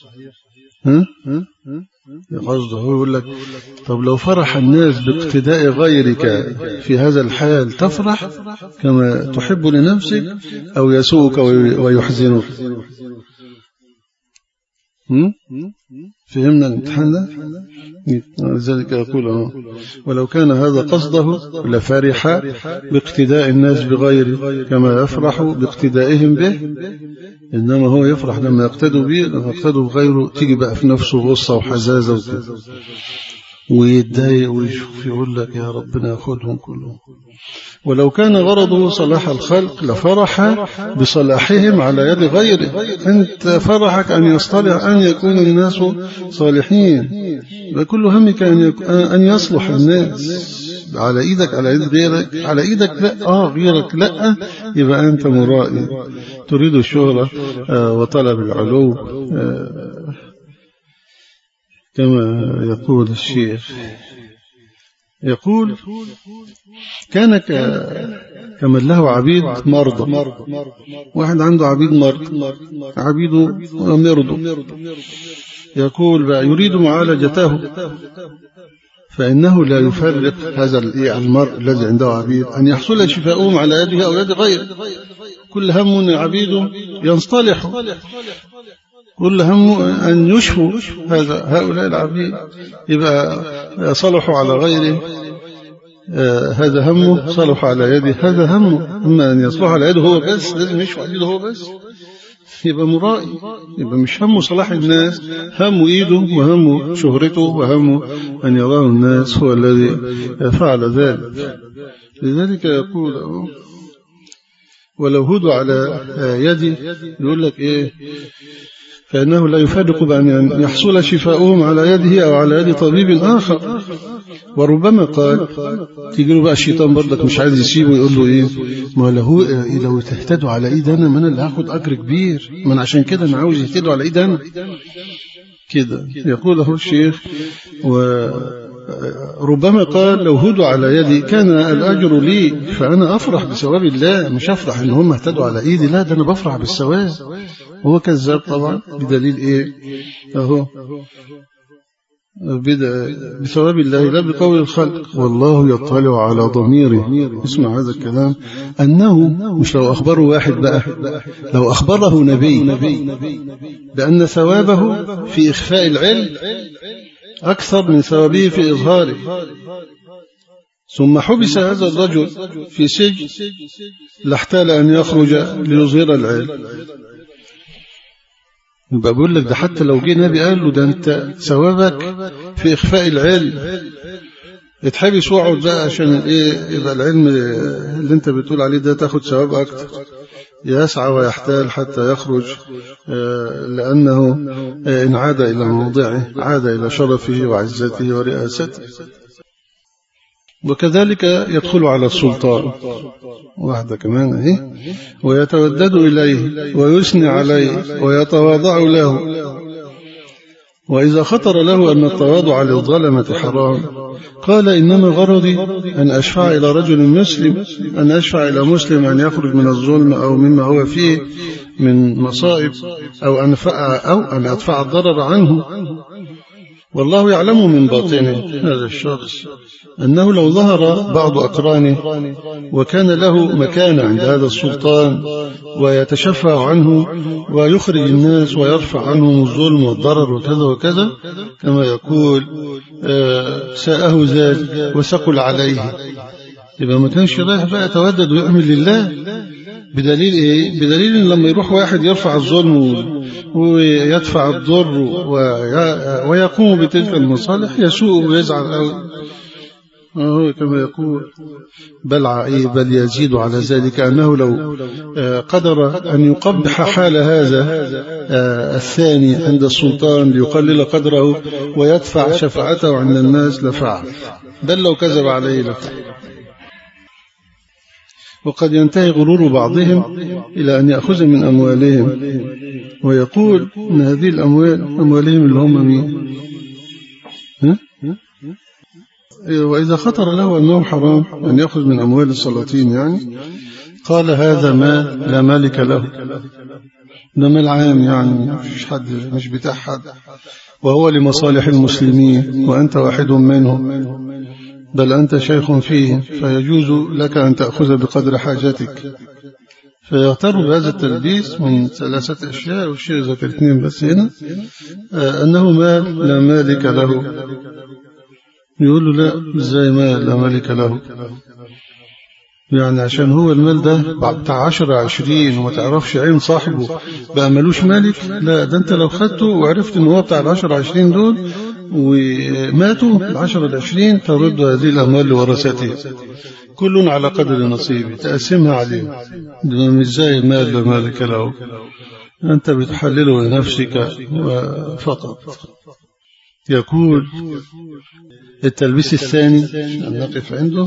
A: قصده هو يقول لك طب لو فرح الناس باقتداء غيرك في هذا الحال تفرح كما تحب لنفسك، أو يسوءك ويحزنك؟ فهمنا الامتحان ده؟ لذلك يقول ولو كان هذا قصده لفرح باقتداء الناس بغيره كما يفرح باقتدائهم به، إنما هو يفرح لما يقتدوا به. لما يقتدوا بغيره تيجي بقى في نفسه غصة وحزازة وكذا، ويتضايق ويشوف يقول لك يا ربنا ياخدهم كلهم. ولو كان غرضه صلاح الخلق لفرح بصلاحهم على يد غيره. أنت فرحك أن يصطلح، أن يكون الناس صالحين، وكل همك أن يصلح الناس على إيدك، على إيد غيرك، على إيدك لا، غيرك لا، يبقى أنت مرائي تريد الشهرة وطلب العلو، كما يقول الشيخ. يقول كان كمن له عبيد مرضى، واحد عنده عبيد مرضى، عبيده مرضوا، يقول بقى يريد معالجته، فإنه لا يفرق هذا المرء الذي عنده عبيد أن يحصل شفاؤهم على يده أو يد غيره. كل هم عبيده ينصلح، كل هم أن يشفوا هؤلاء العبيد، يبقى صلحوا على غيره، هذا همه، صلحوا على يده هذا همه. أما أن يصلح على يده هو بس، لازم يشفوا على يده هو بس، يبقى مرائي، يبقى مش همه صلاح الناس، همه إيده وهمه شهرته وهمه أن يراه الناس، هو الذي فعل ذلك. لذلك يقول ولو هدوا على يدي، يقول لك فإنه لا يفرق بأن يحصل شفاؤهم على يده أو على يد طبيب آخر. وربما قال تيجي له بقى الشيطان برضك مش عايز يسيبه، يقول له ما لو تهتدوا على ايد انا، ما انا اللي هاخد اجر كبير، ما انا عشان كده انا عاوز يهتدوا على ايد انا كده. يقول له الشيخ وربما قال لو هدوا على يدي كان الأجر لي، فأنا أفرح بثواب الله، مش أفرح إن هم اهتدوا على إيدي، لا ده أنا بفرح بالثواب. هو كذاب طبعا، بدليل أهو بثواب الله لا بقول الخلق، والله يطلع على ضميره. اسمع هذا الكلام، أنه مش لو أخبره واحد بقى، لو أخبره نبي بأن ثوابه في إخفاء العلم أكثر من ثوابه في إظهاره، ثم حبس هذا الرجل في سجن لاحتال أن يخرج ليظهر العلم، يبقى بيقول لك ده حتى لو جه نبي قال له ده أنت ثوابك في إخفاء العلم، اتحبس واقعد بقى عشان يبقى العلم اللي أنت بتقول عليه ده تاخد ثواب أكتر، يسعى ويحتال حتى يخرج، لأنه إن عاد إلى موضعه عاد إلى شرفه وعزته ورئاسته. وكذلك يدخل على السلطان واحدة كمان ويتودد إليه ويثني عليه ويتواضع له. وإذا خطر له أن التواضع للظلمة حرام قال إنما غرضي أن أشفع إلى رجل مسلم، أن أشفع إلى مسلم أن يخرج من الظلم أو مما هو فيه من مصائب، أو أن أدفع الضرر عنه، والله يعلم من باطنه هذا الشخص أنه لو ظهر بعض أقرانه وكان له مكانة عند هذا السلطان ويتشفع عنه ويخرج الناس ويرفع عنهم الظلم والضرر وكذا وكذا كما يقول ساءه ذلك وثقل عليه، يبقى ما كانش رايح بقى يتودد ويعمل لله. بدليل إيه؟ بدليل إن لما يروح واحد يرفع الظلم ويدفع الضر ويقوم بتلك المصالح يسوء ويزعل أوي، كما يقول بل يزيد على ذلك أنه لو قدر أن يقبح حال هذا الثاني عند السلطان ليقلل قدره ويدفع شفاعته عند الناس لفعل، بل لو كذب عليه لفعل. وقد ينتهي غرور بعضهم إلى أن يأخذ من أموالهم ويقول إن هذه الأموال أموالهم اللي هم مين؟ وإذا خطر له أنه حرام أن يأخذ من أموال السلاطين يعني قال هذا ما لا مالك له، ده مال عام يعني مش حد، مش بتاع حد، وهو لمصالح المسلمين وأنت واحد منهم، بل أنت شيخ فيه فيجوز لك أن تأخذ بقدر حاجتك. فيغتر بهذا التلبيس من 3 أشياء، والشيء ذكر 2 بس هنا، أنه مال لا مالك له. يقول له لا، إزاي مال لا مالك له؟ يعني عشان هو المال ده بتاع 10-20 وما تعرفش عين صاحبه بقى ملوش مالك؟ لا، ده أنت لو خدته وعرفت إن هو بتاع 10-20 دول وماتوا 10-20 ترد هذه الأموال لورثته كل على قدر نصيبه تقسمها عليه. ده مش زي المال لا مالك له، أنت بتحلله لنفسك فقط. يقول التلبيس الثاني نقف عنده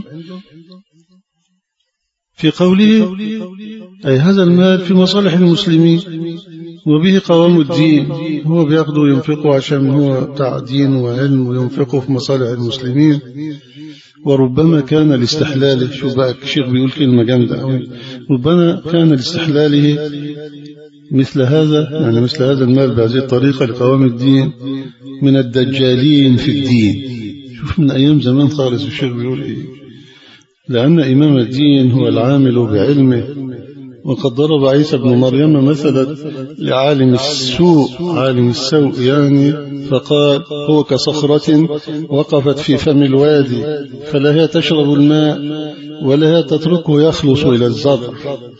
A: في قوله أي هذا المال في مصالح المسلمين وبه قوام الدين، هو بياخده وينفقه عشان هو بتاع دين وعلم وينفقه في مصالح المسلمين. وربما كان لاستحلاله، شو بقى الشيخ بيقول كلمة جامدة قوي، ربما كان لاستحلاله مثل هذا، يعني مثل هذا المال بهذه الطريقة لقوام الدين من الدجالين في الدين. شوف من أيام زمان خالص الشيخ بيقول إيه، لأن إمام الدين هو العامل بعلمه. وقد ضرب عيسى بن مريم مثلا لعالم السوء، عالم السوء يعني، فقال هو كصخرة وقفت في فم الوادي فلا هي تشرب الماء ولا هي تتركه يخلص إلى الزرع.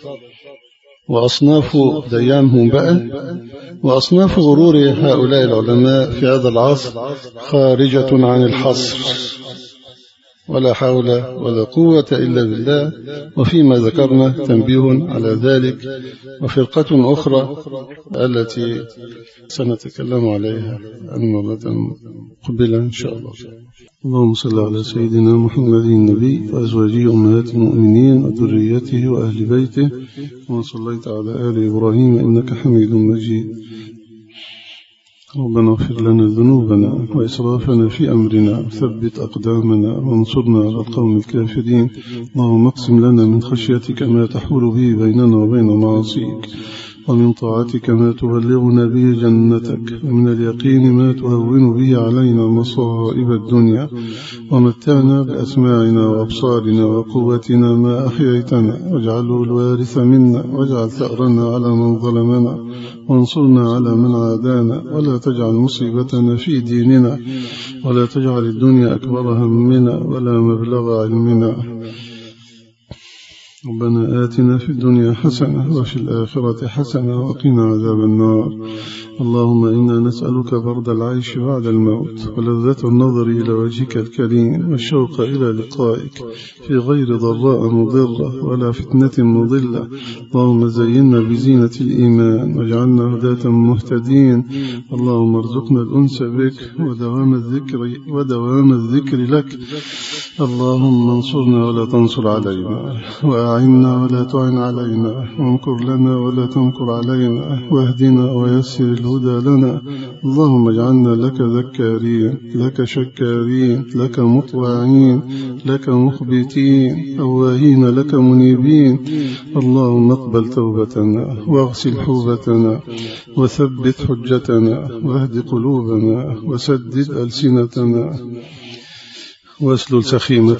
A: وأصناف ديامهم بقى، وأصناف غرور هؤلاء العلماء في هذا العصر خارجة عن الحصر، ولا حول ولا قوة إلا بالله. وفيما ذكرنا تنبيه على ذلك. وفرقة أخرى التي سنتكلم عليها مرة قبلا إن شاء الله. اللهم صل على سيدنا محمد النبي وأزواجه أمهات المؤمنين وذريته وأهل بيته ومن صليت على آل إبراهيم إنك حميد مجيد. ربنا اغفر لنا ذنوبنا وإسرافنا في أمرنا وثبت أقدامنا وانصرنا على القوم الكافرين. اللهم اقسم لنا من خشيتك ما تحول به بيننا وبين معاصيك، ومن طاعتك ما تبلغنا به جنتك، ومن اليقين ما تهون به علينا مصائب الدنيا، ومتعنا بأسماعنا وأبصارنا وقوتنا ما أحييتنا، واجعله الوارث منا، واجعل ثأرنا على من ظلمنا، وانصرنا على من عادانا، ولا تجعل مصيبتنا في ديننا، ولا تجعل الدنيا أكبر همنا ولا مبلغ علمنا. ربنا آتنا في الدنيا حسنة وفي الآخرة حسنة وقنا عذاب النار. اللهم إنا نسألك برد العيش بعد الموت، ولذة النظر إلى وجهك الكريم، والشوق إلى لقائك في غير ضراء مضرة ولا فتنة مضلة. اللهم زينا بزينة الإيمان واجعلنا هداة مهتدين. اللهم ارزقنا الأنس بك ودوام الذكر لك. اللهم انصرنا ولا تنصر علينا، وأعنا ولا تعن علينا، وامكر لنا ولا تمكر علينا، واهدنا ويسر الهدى لنا. اللهم اجعلنا لك ذكارين، لك شكارين، لك مطواعين، لك مخبتين، أواهين لك منيبين. اللهم اقبل توبتنا واغسل حوبتنا وثبت حجتنا واهد قلوبنا وسدد ألسنتنا واسلل سخيمة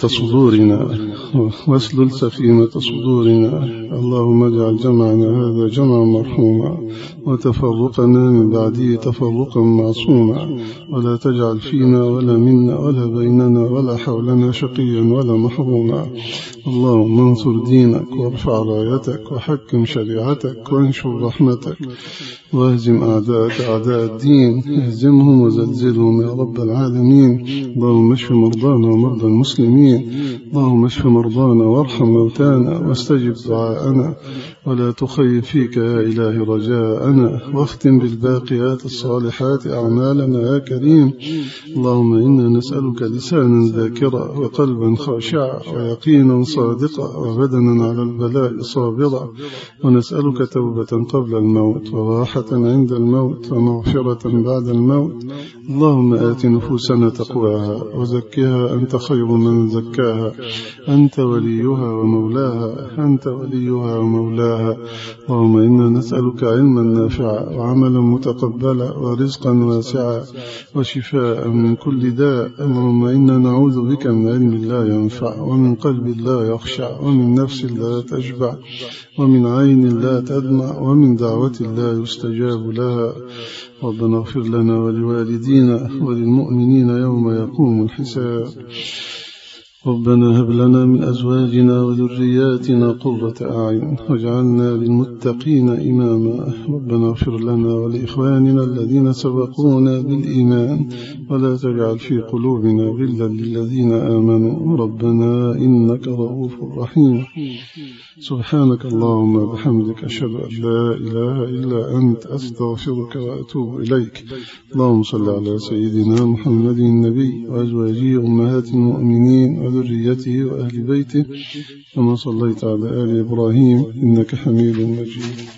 A: صدورنا. اللهم اجعل جمعنا هذا جمعا مرحوما وتفرقنا من بعده تفرقا معصوما، ولا تجعل فينا ولا منا ولا بيننا ولا حولنا شقيا ولا محروما. اللهم انصر دينك وارفع رايتك وحكم شريعتك وانشر رحمتك واهزم أعداءك أعداء الدين، اهزمهم وزلزلهم يا رب العالمين. اللهم اشف مرضانا ومرضى المسلمين، اللهم اشف مرضانا وارحم موتانا واستجب دعاءنا، ولا تخيب فيك يا إلهي رجاءنا، واختم بالباقيات الصالحات أعمالنا يا كريم. اللهم إنا نسألك لسانا ذاكرا وقلبا خاشعا ويقينا صادقا وبدنا على البلاء صابرا، ونسألك توبة قبل الموت وراحة عند الموت ومغفرة بعد الموت. اللهم آت نفوسنا تقواها وزكها أنت خير من زكاها، أنت وليها ومولاها. اللهم إنا نسألك علما نافعا وعملا متقبلا ورزقا واسعا وشفاء من كل داء. اللهم إنا نعوذ بك من علم لا ينفع ومن قلب لا يخشع ومن نفس لا تشبع ومن عين لا تدمع ومن دعوة لا يستجاب لها. ربنا اغفر لنا ولوالدينا وللمؤمنين يوم يقوم الحساب. ربنا هب لنا من أزواجنا وذرياتنا قرة أعين واجعلنا للمتقين إماما. ربنا اغفر لنا ولإخواننا الذين سبقونا بالإيمان ولا تجعل في قلوبنا غلا للذين آمنوا ربنا إنك رؤوف رحيم. سبحانك اللهم وبحمدك أشهد أن لا إله إلا أنت أستغفرك وأتوب إليك. اللهم صل على سيدنا محمد النبي وأزواجه أمهات المؤمنين وذريته وأهل بيته كما صليت على آل إبراهيم إنك حميد مجيد.